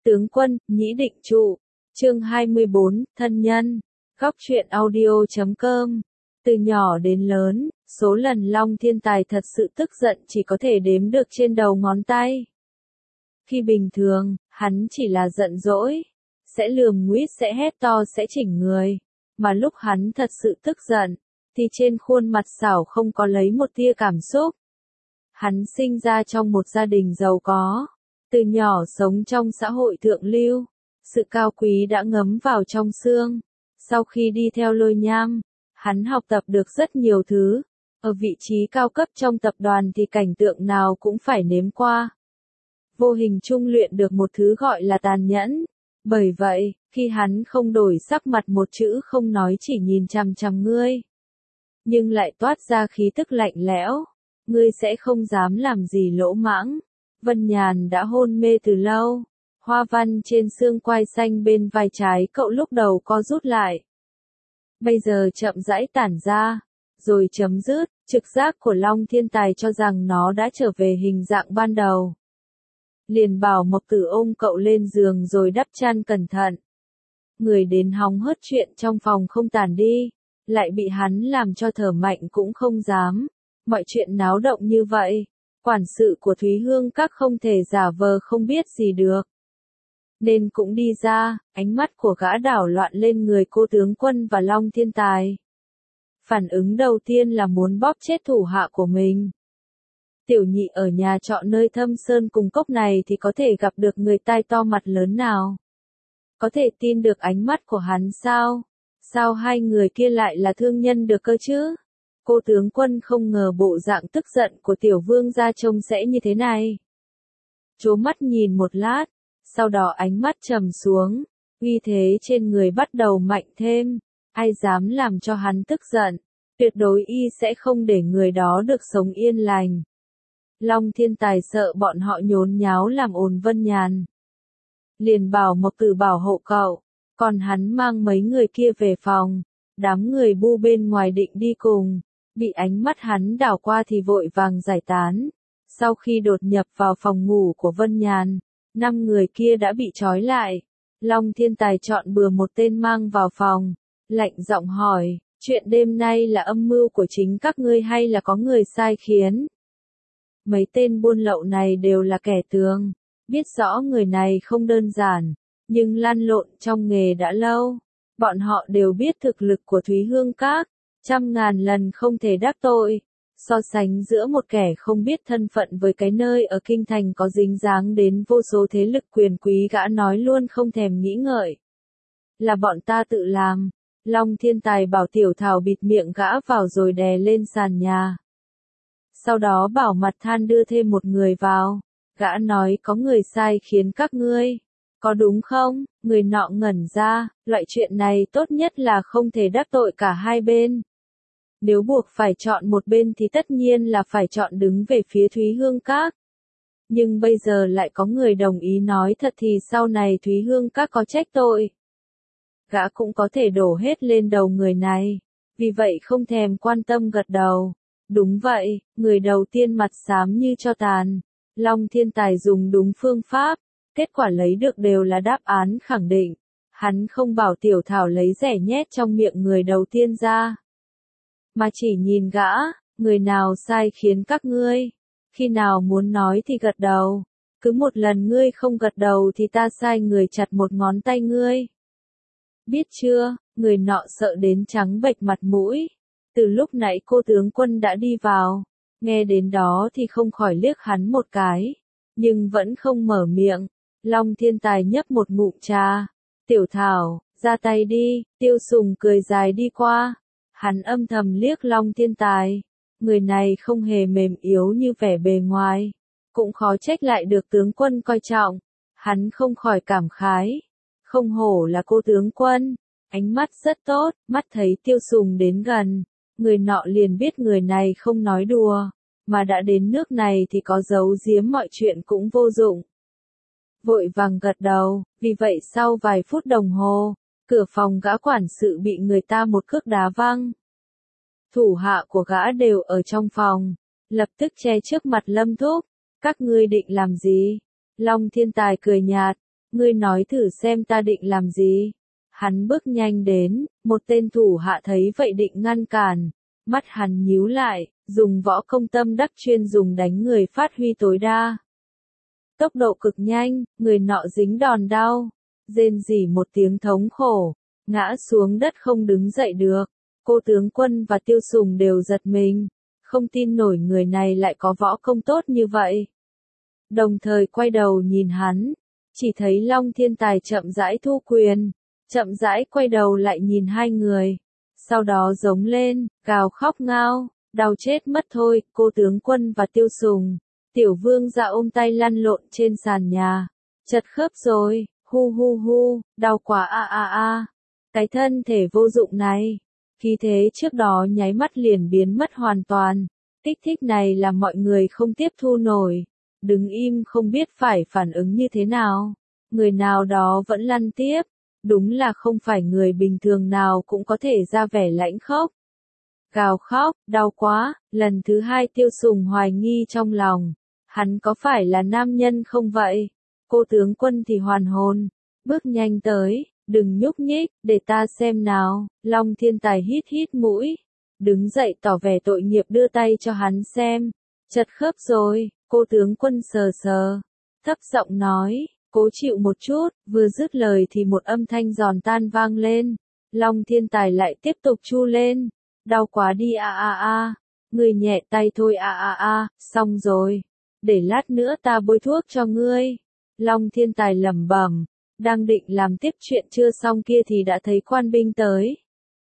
Tướng quân, nhĩ định trụ. Chương 24, thân nhân. Góc truyện audio.com. Từ nhỏ đến lớn, số lần Long Thiên Tài thật sự tức giận chỉ có thể đếm được trên đầu ngón tay. Khi bình thường, hắn chỉ là giận dỗi, sẽ lườm nguýt, sẽ hét to, sẽ chỉnh người. Mà lúc hắn thật sự tức giận, thì trên khuôn mặt xảo không có lấy một tia cảm xúc. Hắn sinh ra trong một gia đình giàu có, từ nhỏ sống trong xã hội thượng lưu, sự cao quý đã ngấm vào trong xương. Sau khi đi theo Lôi Nham, hắn học tập được rất nhiều thứ, ở vị trí cao cấp trong tập đoàn thì cảnh tượng nào cũng phải nếm qua. Vô hình chung luyện được một thứ gọi là tàn nhẫn. Bởi vậy, khi hắn không đổi sắc mặt một chữ không nói, chỉ nhìn chằm chằm ngươi, nhưng lại toát ra khí tức lạnh lẽo, ngươi sẽ không dám làm gì lỗ mãng. Vân Nhàn đã hôn mê từ lâu, hoa văn trên xương quai xanh bên vai trái cậu lúc đầu co rút lại, bây giờ chậm rãi tản ra, rồi chấm dứt. Trực giác của Long Thiên Tài cho rằng nó đã trở về hình dạng ban đầu. Liền bảo Mộc Tử ôm cậu lên giường rồi đắp chăn cẩn thận. Người đến hóng hớt chuyện trong phòng không tản đi, lại bị hắn làm cho thở mạnh cũng không dám. Mọi chuyện náo động như vậy, quản sự của Thúy Hương Các không thể giả vờ không biết gì được, nên cũng đi ra. Ánh mắt của gã đảo loạn lên người cô tướng quân và Long Thiên Tài. Phản ứng đầu tiên là muốn bóp chết thủ hạ của mình. Tiểu nhị ở nhà trọ nơi Thâm Sơn cùng cốc này thì có thể gặp được người tai to mặt lớn nào? Có thể tin được ánh mắt của hắn sao? Sao hai người kia lại là thương nhân được cơ chứ? Cô tướng quân không ngờ bộ dạng tức giận của tiểu vương gia trông sẽ như thế này. Trố mắt nhìn một lát, sau đó ánh mắt trầm xuống, uy thế trên người bắt đầu mạnh thêm. Ai dám làm cho hắn tức giận, tuyệt đối y sẽ không để người đó được sống yên lành. Long Thiên Tài sợ bọn họ nhốn nháo làm ồn Vân Nhàn, liền bảo Mộc Tử bảo hộ cậu, còn hắn mang mấy người kia về phòng. Đám người bu bên ngoài định đi cùng, bị ánh mắt hắn đảo qua thì vội vàng giải tán. Sau khi đột nhập vào phòng ngủ của Vân Nhàn, 5 người kia đã bị trói lại. Long Thiên Tài chọn bừa một tên mang vào phòng, lạnh giọng hỏi, chuyện đêm nay là âm mưu của chính các ngươi hay là có người sai khiến? Mấy tên buôn lậu này đều là kẻ tường, biết rõ người này không đơn giản, nhưng lăn lộn trong nghề đã lâu. Bọn họ đều biết thực lực của Thúy Hương Các, trăm ngàn lần không thể đắc tội. So sánh giữa một kẻ không biết thân phận với cái nơi ở kinh thành có dính dáng đến vô số thế lực quyền quý, gã nói luôn không thèm nghĩ ngợi. Là bọn ta tự làm. Long Thiên Tài bảo Tiểu Thảo bịt miệng gã vào rồi đè lên sàn nhà. Sau đó bảo Mặt Than đưa thêm một người vào. Gã nói có người sai khiến các ngươi. Có đúng không? Người nọ ngẩn ra, loại chuyện này tốt nhất là không thể đắc tội cả hai bên. Nếu buộc phải chọn một bên thì tất nhiên là phải chọn đứng về phía Thúy Hương Các. Nhưng bây giờ lại có người đồng ý nói thật thì sau này Thúy Hương Các có trách tội, gã cũng có thể đổ hết lên đầu người này. Vì vậy không thèm quan tâm gật đầu. Đúng vậy, người đầu tiên mặt xám như tro tàn. Long Thiên Tài dùng đúng phương pháp, kết quả lấy được đều là đáp án khẳng định. Hắn không bảo Tiểu Thảo lấy rẻ nhét trong miệng người đầu tiên ra, mà chỉ nhìn gã, người nào sai khiến các ngươi, khi nào muốn nói thì gật đầu, cứ một lần ngươi không gật đầu thì ta sai người chặt một ngón tay ngươi. Biết chưa? Người nọ sợ đến trắng bệch mặt mũi. Từ lúc nãy cô tướng quân đã đi vào, nghe đến đó thì không khỏi liếc hắn một cái, nhưng vẫn không mở miệng. Long Thiên Tài nhấp một ngụm trà. Tiểu Thảo, ra tay đi. Tiêu Sùng cười dài đi qua. Hắn âm thầm liếc Long Thiên Tài. Người này không hề mềm yếu như vẻ bề ngoài, cũng khó trách lại được tướng quân coi trọng. Hắn không khỏi cảm khái. Không hổ là cô tướng quân, ánh mắt rất tốt. Mắt thấy Tiêu Sùng đến gần, người nọ liền biết người này không nói đùa, mà đã đến nước này thì có giấu giếm mọi chuyện cũng vô dụng. Vội vàng gật đầu. Vì vậy sau vài phút đồng hồ, cửa phòng gã quản sự bị người ta một cước đá văng. Thủ hạ của gã đều ở trong phòng, lập tức che trước mặt Lâm Thúc. Các ngươi định làm gì? Long Thiên Tài cười nhạt, Ngươi nói thử xem ta định làm gì. Hắn bước nhanh đến, một tên thủ hạ thấy vậy định ngăn cản. Mắt hắn nhíu lại, dùng võ công tâm đắc chuyên dùng đánh người phát huy tối đa. Tốc độ cực nhanh, người nọ dính đòn đau. Rên rỉ một tiếng thống khổ, ngã xuống đất không đứng dậy được. Cô tướng Quân và Tiêu Sùng đều giật mình, không tin nổi người này lại có võ công tốt như vậy. Đồng thời quay đầu nhìn hắn, chỉ thấy Long Thiên Tài chậm rãi thu quyền, chậm rãi quay đầu lại nhìn hai người. Sau đó giống lên, gào khóc ngao, đau chết mất thôi, cô tướng Quân và Tiêu Sùng. Tiểu Vương Gia ôm tay lăn lộn trên sàn nhà, chật khớp rồi, hu hu hu, đau quá a a a. Cái thân thể vô dụng này, khí thế trước đó nháy mắt liền biến mất hoàn toàn. Kích thích này làm mọi người không tiếp thu nổi, đứng im không biết phải phản ứng như thế nào. Người nào đó vẫn lăn tiếp, đúng là không phải người bình thường nào cũng có thể ra vẻ lãnh khốc. Gào khóc, đau quá, lần thứ hai Tiêu Sùng hoài nghi trong lòng. Hắn có phải là nam nhân không vậy? Cô tướng Quân thì hoàn hồn, bước nhanh tới, đừng nhúc nhích, để ta xem nào. Long Thiên Tài hít hít mũi, đứng dậy tỏ vẻ tội nghiệp đưa tay cho hắn xem. Chật khớp rồi, cô tướng Quân sờ sờ, thấp giọng nói, cố chịu một chút, vừa dứt lời thì một âm thanh giòn tan vang lên. Long Thiên Tài lại tiếp tục chu lên, đau quá đi a a a, người nhẹ tay thôi a a a, xong rồi. Để lát nữa ta bôi thuốc cho ngươi. Long Thiên Tài lẩm bẩm, đang định làm tiếp chuyện chưa xong kia thì đã thấy quan binh tới.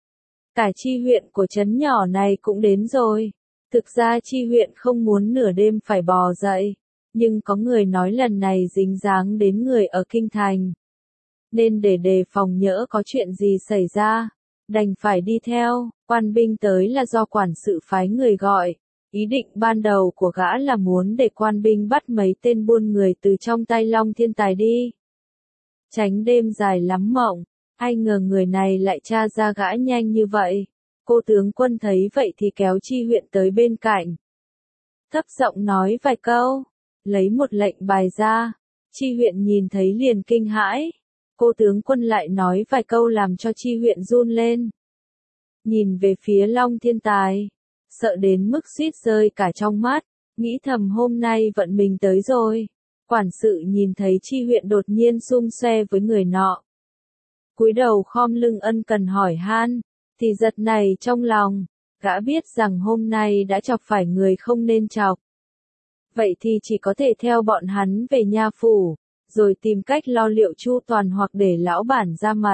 Cả chi huyện của trấn nhỏ này cũng đến rồi. Thực ra chi huyện không muốn nửa đêm phải bò dậy, nhưng có người nói lần này dính dáng đến người ở kinh thành. Nên để đề phòng nhỡ có chuyện gì xảy ra, đành phải đi theo. Quan binh tới là do quản sự phái người gọi. Ý định ban đầu của gã là muốn để quan binh bắt mấy tên buôn người từ trong tay Long Thiên Tài đi. Tránh đêm dài lắm mộng, ai ngờ người này lại tra ra gã nhanh như vậy. Cô tướng Quân thấy vậy thì kéo chi huyện tới bên cạnh. Thấp giọng nói vài câu, lấy một lệnh bài ra. Chi huyện nhìn thấy liền kinh hãi. Cô tướng Quân lại nói vài câu làm cho chi huyện run lên. Nhìn về phía Long Thiên Tài, sợ đến mức suýt rơi cả trong mắt, nghĩ thầm hôm nay vận mình tới rồi. Quản sự nhìn thấy chi huyện đột nhiên xum xoe với người nọ. Cúi đầu khom lưng ân cần hỏi han, thì giật này trong lòng, gã biết rằng hôm nay đã chọc phải người không nên chọc. Vậy thì chỉ có thể theo bọn hắn về nha phủ, rồi tìm cách lo liệu chu toàn hoặc để lão bản ra mặt.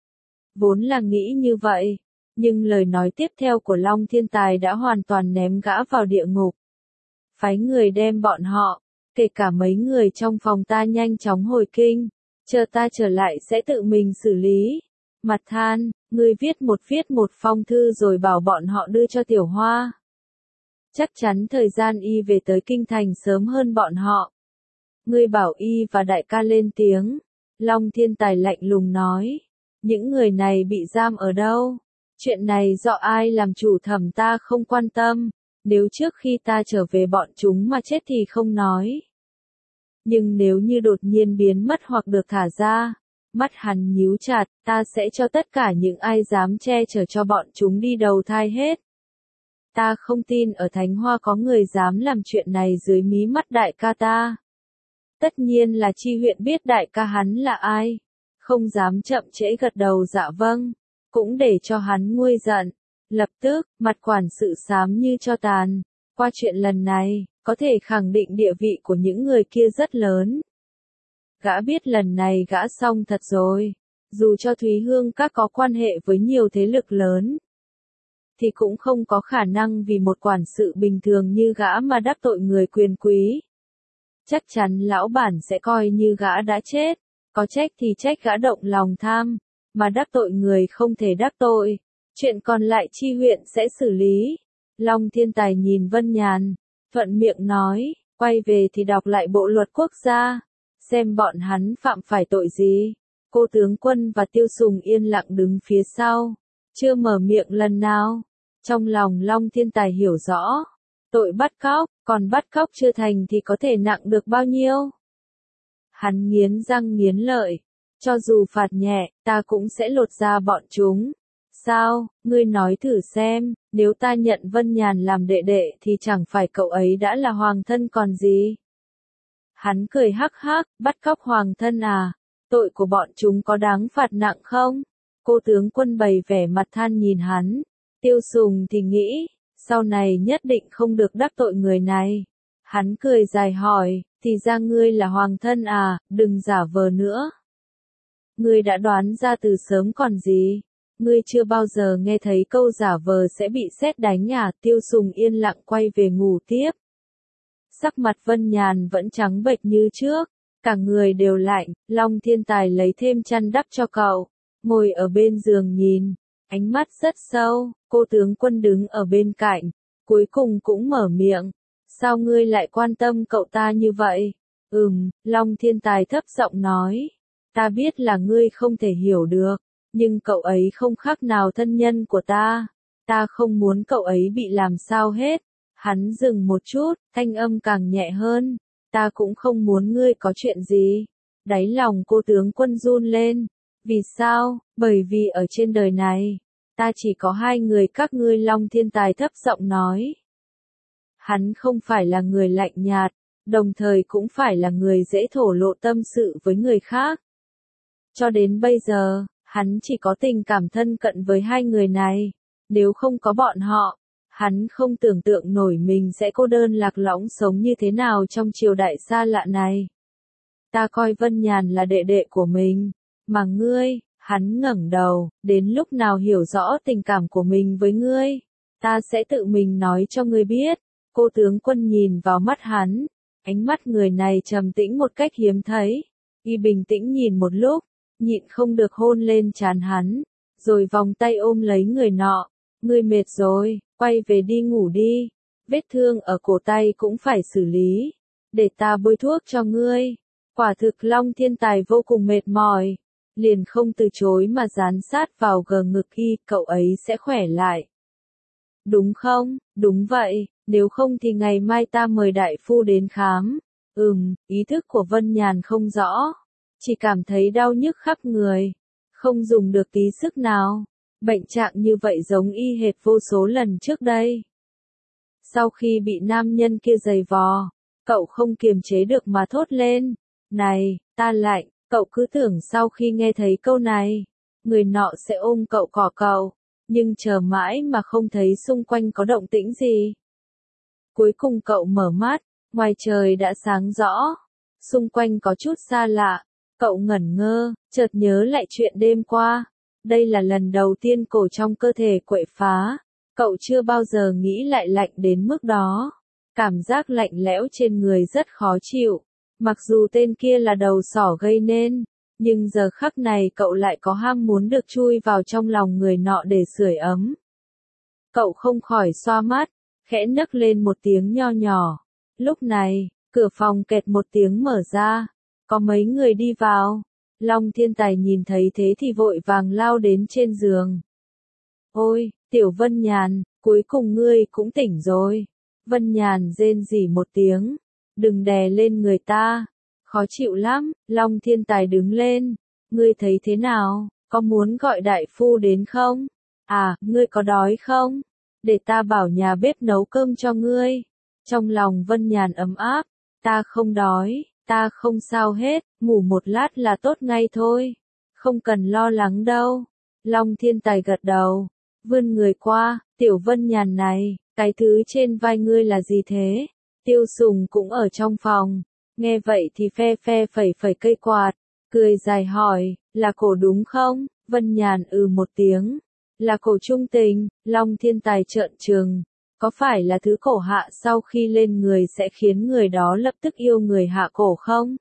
Vốn là nghĩ như vậy. Nhưng lời nói tiếp theo của Long Thiên Tài đã hoàn toàn ném gã vào địa ngục. Phái người đem bọn họ, kể cả mấy người trong phòng ta nhanh chóng hồi kinh, chờ ta trở lại sẽ tự mình xử lý. Mặt than, ngươi viết một phong thư rồi bảo bọn họ đưa cho Tiểu Hoa. Chắc chắn thời gian y về tới kinh thành sớm hơn bọn họ. Ngươi bảo y và đại ca lên tiếng. Long Thiên Tài lạnh lùng nói, những người này bị giam ở đâu? Chuyện này do ai làm chủ thẩm ta không quan tâm, nếu trước khi ta trở về bọn chúng mà chết thì không nói. Nhưng nếu như đột nhiên biến mất hoặc được thả ra, mắt hắn nhíu chặt, ta sẽ cho tất cả những ai dám che chở cho bọn chúng đi đầu thai hết. Ta không tin ở Thánh Hoa có người dám làm chuyện này dưới mí mắt đại ca ta. Tất nhiên là chi huyện biết đại ca hắn là ai, không dám chậm trễ gật đầu dạ vâng. Cũng để cho hắn nguôi giận. Lập tức, mặt quản sự xám như tro tàn. Qua chuyện lần này, có thể khẳng định địa vị của những người kia rất lớn. Gã biết lần này gã xong thật rồi. Dù cho Thúy Hương các có quan hệ với nhiều thế lực lớn, thì cũng không có khả năng vì một quản sự bình thường như gã mà đắc tội người quyền quý. Chắc chắn lão bản sẽ coi như gã đã chết. Có trách thì trách gã động lòng tham. Mà đắc tội người không thể đắc tội, chuyện còn lại chi huyện sẽ xử lý. Long Thiên Tài nhìn Vân Nhàn, thuận miệng nói, quay về thì đọc lại bộ luật quốc gia, xem bọn hắn phạm phải tội gì. Cô tướng Quân và Tiêu Sùng yên lặng đứng phía sau, chưa mở miệng lần nào. Trong lòng Long Thiên Tài hiểu rõ, tội bắt cóc, còn bắt cóc chưa thành thì có thể nặng được bao nhiêu. Hắn nghiến răng nghiến lợi. Cho dù phạt nhẹ, ta cũng sẽ lột da bọn chúng. Sao, ngươi nói thử xem, nếu ta nhận Vân Nhàn làm đệ đệ thì chẳng phải cậu ấy đã là hoàng thân còn gì? Hắn cười hắc hắc, bắt cóc hoàng thân à? Tội của bọn chúng có đáng phạt nặng không? Cô tướng quân bày vẻ mặt than nhìn hắn. Tiêu Sùng thì nghĩ, sau này nhất định không được đắc tội người này. Hắn cười dài hỏi, thì ra ngươi là hoàng thân à, đừng giả vờ nữa. Ngươi đã đoán ra từ sớm còn gì? Ngươi chưa bao giờ nghe thấy câu giả vờ sẽ bị sét đánh à? Tiêu Sùng yên lặng quay về ngủ tiếp. Sắc mặt Vân Nhàn vẫn trắng bệch như trước, cả người đều lạnh. Long Thiên Tài lấy thêm chăn đắp cho cậu, ngồi ở bên giường nhìn, ánh mắt rất sâu. Cô tướng quân đứng ở bên cạnh, cuối cùng cũng mở miệng. Sao ngươi lại quan tâm cậu ta như vậy? Long Thiên Tài thấp giọng nói. Ta biết là ngươi không thể hiểu được, nhưng cậu ấy không khác nào thân nhân của ta. Ta không muốn cậu ấy bị làm sao hết. Hắn dừng một chút, thanh âm càng nhẹ hơn. Ta cũng không muốn ngươi có chuyện gì. Đáy lòng cô tướng quân run lên. Vì sao? Bởi vì ở trên đời này, ta chỉ có hai người các ngươi. Long Thiên Tài thấp giọng nói. Hắn không phải là người lạnh nhạt, đồng thời cũng phải là người dễ thổ lộ tâm sự với người khác. Cho đến bây giờ, hắn chỉ có tình cảm thân cận với hai người này. Nếu không có bọn họ, hắn không tưởng tượng nổi mình sẽ cô đơn lạc lõng sống như thế nào trong triều đại xa lạ này. Ta coi Vân Nhàn là đệ đệ của mình, mà ngươi, hắn ngẩng đầu, đến lúc nào hiểu rõ tình cảm của mình với ngươi, ta sẽ tự mình nói cho ngươi biết. Cô tướng quân nhìn vào mắt hắn, ánh mắt người này trầm tĩnh một cách hiếm thấy. Y bình tĩnh nhìn một lúc, nhịn không được hôn lên trán hắn, rồi vòng tay ôm lấy người nọ. Ngươi mệt rồi, quay về đi ngủ đi, vết thương ở cổ tay cũng phải xử lý, để ta bôi thuốc cho ngươi. Quả thực Long Thiên Tài vô cùng mệt mỏi, liền không từ chối mà dán sát vào gờ ngực Y, cậu ấy sẽ khỏe lại. Đúng không? Đúng vậy, nếu không thì ngày mai ta mời đại phu đến khám. Ý thức của Vân Nhàn không rõ, chỉ cảm thấy đau nhức khắp người, không dùng được tí sức nào. Bệnh trạng như vậy giống y hệt vô số lần trước đây. Sau khi bị nam nhân kia giày vò, cậu không kiềm chế được mà thốt lên. Này, ta lạnh. Cậu cứ tưởng sau khi nghe thấy câu này, người nọ sẽ ôm cậu cỏ cậu, nhưng chờ mãi mà không thấy xung quanh có động tĩnh gì. Cuối cùng cậu mở mắt, ngoài trời đã sáng rõ, xung quanh có chút xa lạ. Cậu ngẩn ngơ, chợt nhớ lại chuyện đêm qua. Đây là lần đầu tiên cổ trong cơ thể quậy phá. Cậu chưa bao giờ nghĩ lại lạnh đến mức đó. Cảm giác lạnh lẽo trên người rất khó chịu. Mặc dù tên kia là đầu sỏ gây nên, nhưng giờ khắc này cậu lại có ham muốn được chui vào trong lòng người nọ để sưởi ấm. Cậu không khỏi xoa mắt, khẽ nấc lên một tiếng nho nhỏ. Lúc này, cửa phòng kẹt một tiếng mở ra. Có mấy người đi vào. Long Thiên Tài nhìn thấy thế thì vội vàng lao đến trên giường. Ôi, Tiểu Vân Nhàn, cuối cùng ngươi cũng tỉnh rồi. Vân Nhàn rên rỉ một tiếng. Đừng đè lên người ta. Khó chịu lắm. Long Thiên Tài đứng lên. Ngươi thấy thế nào? Có muốn gọi đại phu đến không? À, ngươi có đói không? Để ta bảo nhà bếp nấu cơm cho ngươi. Trong lòng Vân Nhàn ấm áp. Ta không đói. Ta không sao hết, ngủ một lát là tốt ngay thôi. Không cần lo lắng đâu. Long Thiên Tài gật đầu, vươn người qua. Tiểu Vân Nhàn này, cái thứ trên vai ngươi là gì thế? Tiêu Sùng cũng ở trong phòng. Nghe vậy thì phe phe phẩy phẩy cây quạt, cười dài hỏi, là cổ đúng không? Vân Nhàn một tiếng. Là cổ trung tình. Long Thiên Tài trợn trừng. Có phải là thứ cổ hạ sau khi lên người sẽ khiến người đó lập tức yêu người hạ cổ không?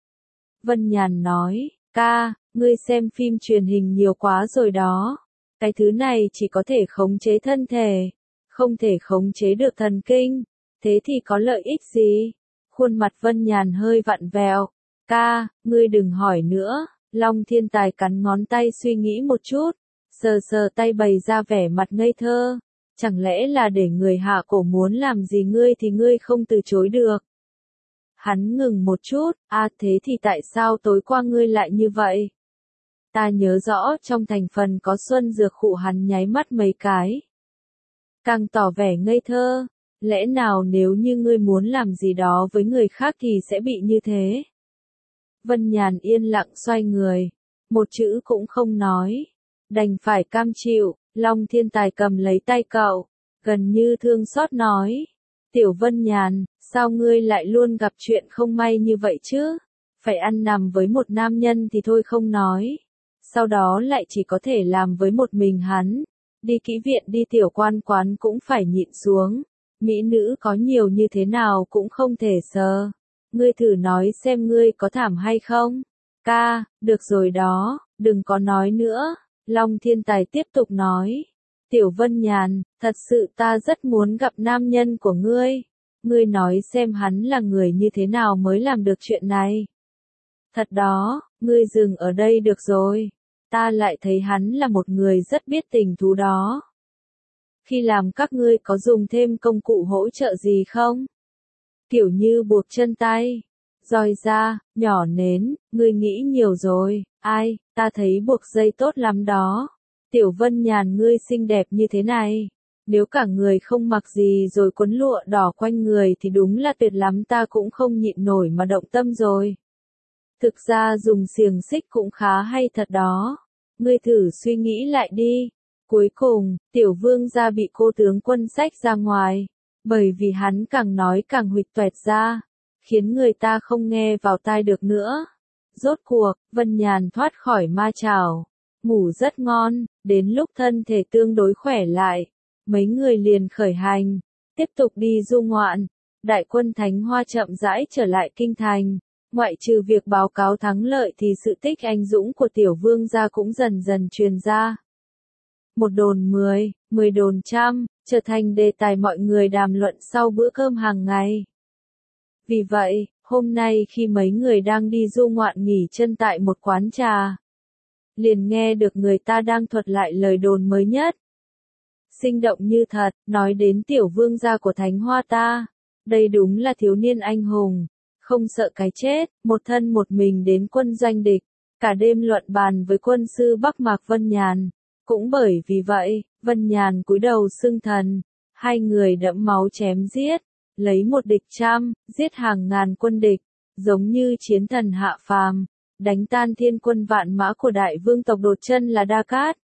Vân Nhàn nói, ca, ngươi xem phim truyền hình nhiều quá rồi đó. Cái thứ này chỉ có thể khống chế thân thể, không thể khống chế được thần kinh. Thế thì có lợi ích gì? Khuôn mặt Vân Nhàn hơi vặn vẹo. Ca, ngươi đừng hỏi nữa. Long Thiên Tài cắn ngón tay suy nghĩ một chút, sờ sờ tay bày ra vẻ mặt ngây thơ. Chẳng lẽ là để người hạ cổ muốn làm gì ngươi thì ngươi không từ chối được? Hắn ngừng một chút, thế thì tại sao tối qua ngươi lại như vậy? Ta nhớ rõ trong thành phần có xuân dược khụ, hắn nháy mắt mấy cái. Càng tỏ vẻ ngây thơ, lẽ nào nếu như ngươi muốn làm gì đó với người khác thì sẽ bị như thế? Vân Nhàn yên lặng xoay người, một chữ cũng không nói, đành phải cam chịu. Long Thiên Tài cầm lấy tay cậu, gần như thương xót nói, Tiểu Vân Nhàn, sao ngươi lại luôn gặp chuyện không may như vậy chứ? Phải ăn nằm với một nam nhân thì thôi không nói, sau đó lại chỉ có thể làm với một mình hắn, đi kỹ viện đi tiểu quan quán cũng phải nhịn xuống, mỹ nữ có nhiều như thế nào cũng không thể sờ. Ngươi thử nói xem ngươi có thảm hay không? Ca, được rồi đó, đừng có nói nữa. Long Thiên Tài tiếp tục nói. Tiểu Vân Nhàn, thật sự ta rất muốn gặp nam nhân của ngươi. Ngươi nói xem hắn là người như thế nào mới làm được chuyện này. Thật đó, ngươi dừng ở đây được rồi. Ta lại thấy hắn là một người rất biết tình thú đó. Khi làm các ngươi có dùng thêm công cụ hỗ trợ gì không? Kiểu như buộc chân tay, roi da, nhỏ nến, ngươi nghĩ nhiều rồi, ai, ta thấy buộc dây tốt lắm đó. Tiểu Vân Nhàn ngươi xinh đẹp như thế này, nếu cả người không mặc gì rồi quấn lụa đỏ quanh người thì đúng là tuyệt lắm, ta cũng không nhịn nổi mà động tâm rồi. Thực ra dùng xiềng xích cũng khá hay thật đó, ngươi thử suy nghĩ lại đi. Cuối cùng, Tiểu Vương gia bị cô tướng quân xách ra ngoài. Bởi vì hắn càng nói càng huỵch toẹt ra, khiến người ta không nghe vào tai được nữa. Rốt cuộc, Vân Nhàn thoát khỏi ma chảo, ngủ rất ngon, đến lúc thân thể tương đối khỏe lại, mấy người liền khởi hành, tiếp tục đi du ngoạn. Đại quân Thánh Hoa chậm rãi trở lại kinh thành, ngoại trừ việc báo cáo thắng lợi thì sự tích anh dũng của Tiểu Vương gia cũng dần dần truyền ra. Một đồn 10, 10 đồn trăm, trở thành đề tài mọi người đàm luận sau bữa cơm hàng ngày. Vì vậy, hôm nay khi mấy người đang đi du ngoạn nghỉ chân tại một quán trà, liền nghe được người ta đang thuật lại lời đồn mới nhất. Sinh động như thật, nói đến Tiểu Vương gia của Thánh Hoa ta, đây đúng là thiếu niên anh hùng, không sợ cái chết, một thân một mình đến quân doanh địch, cả đêm luận bàn với quân sư Bắc Mạc Vân Nhàn. Cũng bởi vì vậy, Vân Nhàn cúi đầu xưng thần, hai người đẫm máu chém giết, lấy một địch trăm, giết hàng ngàn quân địch, giống như chiến thần hạ phàm, đánh tan thiên quân vạn mã của đại vương tộc Đột Chân là Đa Cát,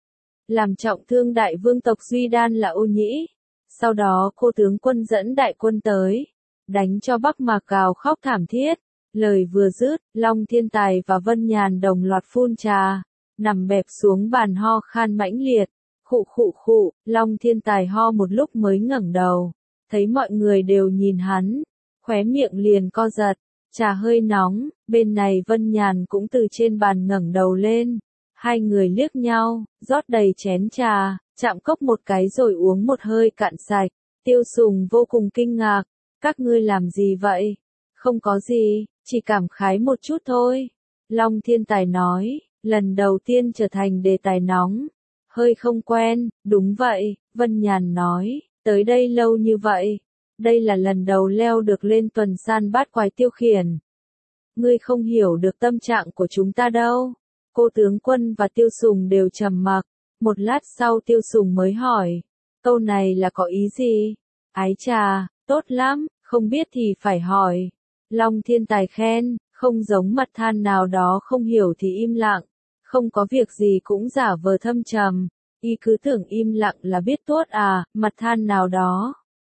làm trọng thương đại vương tộc Duy Đan là Ô Nhĩ. Sau đó cô tướng quân dẫn đại quân tới, đánh cho Bắc Mạc gào khóc thảm thiết. Lời vừa dứt, Long Thiên Tài và Vân Nhàn đồng loạt phun trà, nằm bẹp xuống bàn ho khan mãnh liệt. Khụ khụ khụ, Long Thiên Tài ho một lúc mới ngẩng đầu, thấy mọi người đều nhìn hắn, khóe miệng liền co giật. Trà hơi nóng, bên này Vân Nhàn cũng từ trên bàn ngẩng đầu lên. Hai người liếc nhau, rót đầy chén trà, chạm cốc một cái rồi uống một hơi cạn sạch. Tiêu Sùng vô cùng kinh ngạc, các ngươi làm gì vậy? Không có gì, chỉ cảm khái một chút thôi. Long Thiên Tài nói, lần đầu tiên trở thành đề tài nóng, hơi không quen. Đúng vậy, Vân Nhàn nói, tới đây lâu như vậy, đây là lần đầu leo được lên tuần san bát quái tiêu khiển. Ngươi không hiểu được tâm trạng của chúng ta đâu. Cô tướng quân và Tiêu Sùng đều trầm mặc, một lát sau Tiêu Sùng mới hỏi, câu này là có ý gì? Ái chà, tốt lắm, không biết thì phải hỏi. Long Thiên Tài khen, không giống mặt than nào đó không hiểu thì im lặng, không có việc gì cũng giả vờ thâm trầm, y cứ tưởng im lặng là biết tốt à, mặt than nào đó.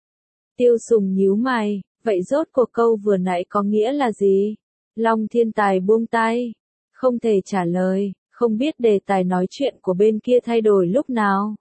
Tiêu Sùng nhíu mày, vậy rốt cuộc câu vừa nãy có nghĩa là gì? Long Thiên Tài buông tay, không thể trả lời, không biết đề tài nói chuyện của bên kia thay đổi lúc nào.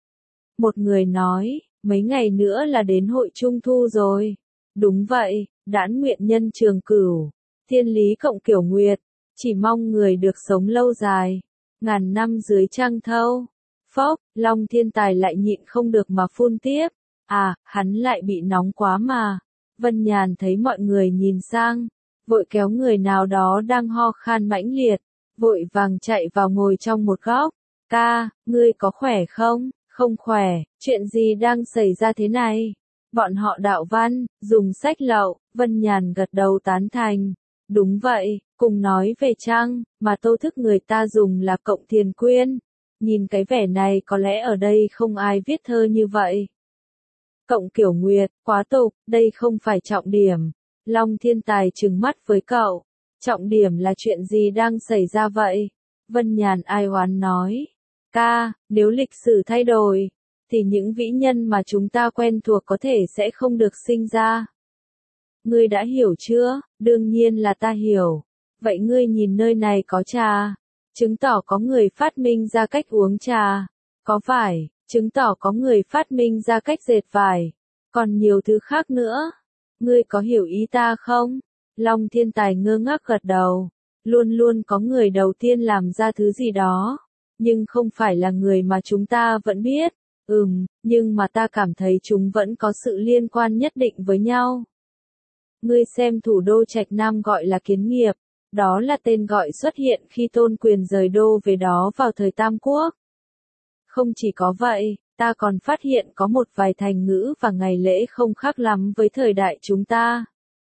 Một người nói, mấy ngày nữa là đến hội Trung Thu rồi. Đúng vậy, đãn nguyện nhân trường cửu, thiên lý cộng kiểu nguyệt, chỉ mong người được sống lâu dài, ngàn năm dưới trăng thâu. Phốc, Long Thiên Tài lại nhịn không được mà phun tiếp. À, hắn lại bị nóng quá mà. Vân Nhàn thấy mọi người nhìn sang, vội kéo người nào đó đang ho khan mãnh liệt, vội vàng chạy vào ngồi trong một góc. Ca, ngươi có khỏe không? Không khỏe, chuyện gì đang xảy ra thế này? Bọn họ đạo văn, dùng sách lậu, Vân Nhàn gật đầu tán thành. Đúng vậy, cùng nói về trang, mà Tô Thức người ta dùng là Cộng Thiền Quyên. Nhìn cái vẻ này có lẽ ở đây không ai viết thơ như vậy. Cộng Kiểu Nguyệt, quá tục, đây không phải trọng điểm. Long Thiên Tài trừng mắt với cậu. Trọng điểm là chuyện gì đang xảy ra vậy? Vân Nhàn ai oán nói. Ca, nếu lịch sử thay đổi, thì những vĩ nhân mà chúng ta quen thuộc có thể sẽ không được sinh ra. Ngươi đã hiểu chưa? Đương nhiên là ta hiểu. Vậy ngươi nhìn nơi này có trà, chứng tỏ có người phát minh ra cách uống trà. Có vải, chứng tỏ có người phát minh ra cách dệt vải. Còn nhiều thứ khác nữa. Ngươi có hiểu ý ta không? Long Thiên Tài ngơ ngác gật đầu. Luôn luôn có người đầu tiên làm ra thứ gì đó. Nhưng không phải là người mà chúng ta vẫn biết. Nhưng mà ta cảm thấy chúng vẫn có sự liên quan nhất định với nhau. Ngươi xem thủ đô Trạch Nam gọi là Kiến Nghiệp. Đó là tên gọi xuất hiện khi Tôn Quyền rời đô về đó vào thời Tam Quốc. Không chỉ có vậy, ta còn phát hiện có một vài thành ngữ và ngày lễ không khác lắm với thời đại chúng ta.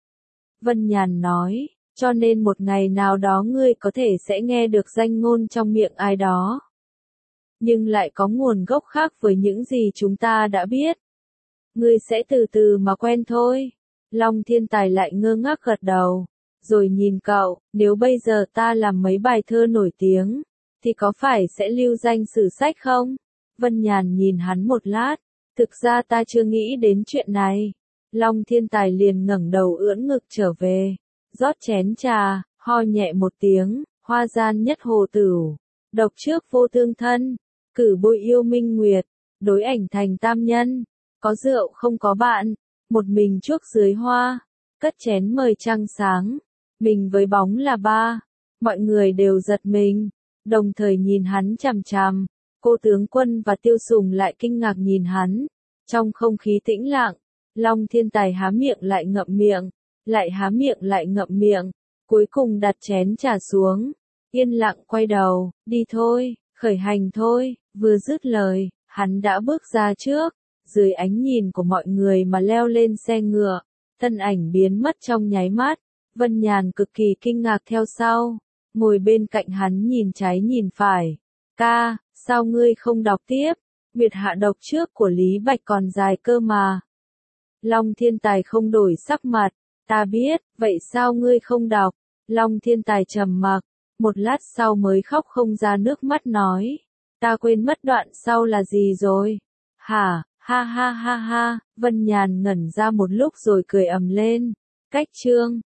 Vân Nhàn nói, cho nên một ngày nào đó ngươi có thể sẽ nghe được danh ngôn trong miệng ai đó. Nhưng lại có nguồn gốc khác với những gì chúng ta đã biết. Ngươi sẽ từ từ mà quen thôi. Long Thiên Tài lại ngơ ngác gật đầu. Rồi nhìn cậu, nếu bây giờ ta làm mấy bài thơ nổi tiếng, thì có phải sẽ lưu danh sử sách không? Vân Nhàn nhìn hắn một lát. Thực ra ta chưa nghĩ đến chuyện này. Long Thiên Tài liền ngẩng đầu ưỡn ngực trở về. Rót chén trà, ho nhẹ một tiếng, hoa gian nhất hồ tửu. Độc trước vô tương thân, cử bôi yêu minh nguyệt, đối ảnh thành tam nhân. Có rượu không có bạn, một mình chuốc dưới hoa, cất chén mời trăng sáng. Mình với bóng là ba. Mọi người đều giật mình, đồng thời nhìn hắn chằm chằm. Cô tướng quân và Tiêu Sùng lại kinh ngạc nhìn hắn. Trong không khí tĩnh lặng, Long Thiên Tài há miệng lại ngậm miệng, lại há miệng lại ngậm miệng, cuối cùng đặt chén trà xuống, yên lặng quay đầu, đi thôi, khởi hành thôi. Vừa dứt lời, hắn đã bước ra trước, dưới ánh nhìn của mọi người mà leo lên xe ngựa, thân ảnh biến mất trong nháy mắt. Vân Nhàn cực kỳ kinh ngạc theo sau, ngồi bên cạnh hắn nhìn trái nhìn phải. Ca, sao ngươi không đọc tiếp? Miệt hạ độc trước của Lý Bạch còn dài cơ mà. Long Thiên Tài không đổi sắc mặt. Ta biết, vậy sao ngươi không đọc? Long Thiên Tài trầm mặc, một lát sau mới khóc không ra nước mắt nói. Ta quên mất đoạn sau là gì rồi? Hả, ha ha ha ha, Vân Nhàn ngẩn ra một lúc rồi cười ầm lên. Cách chương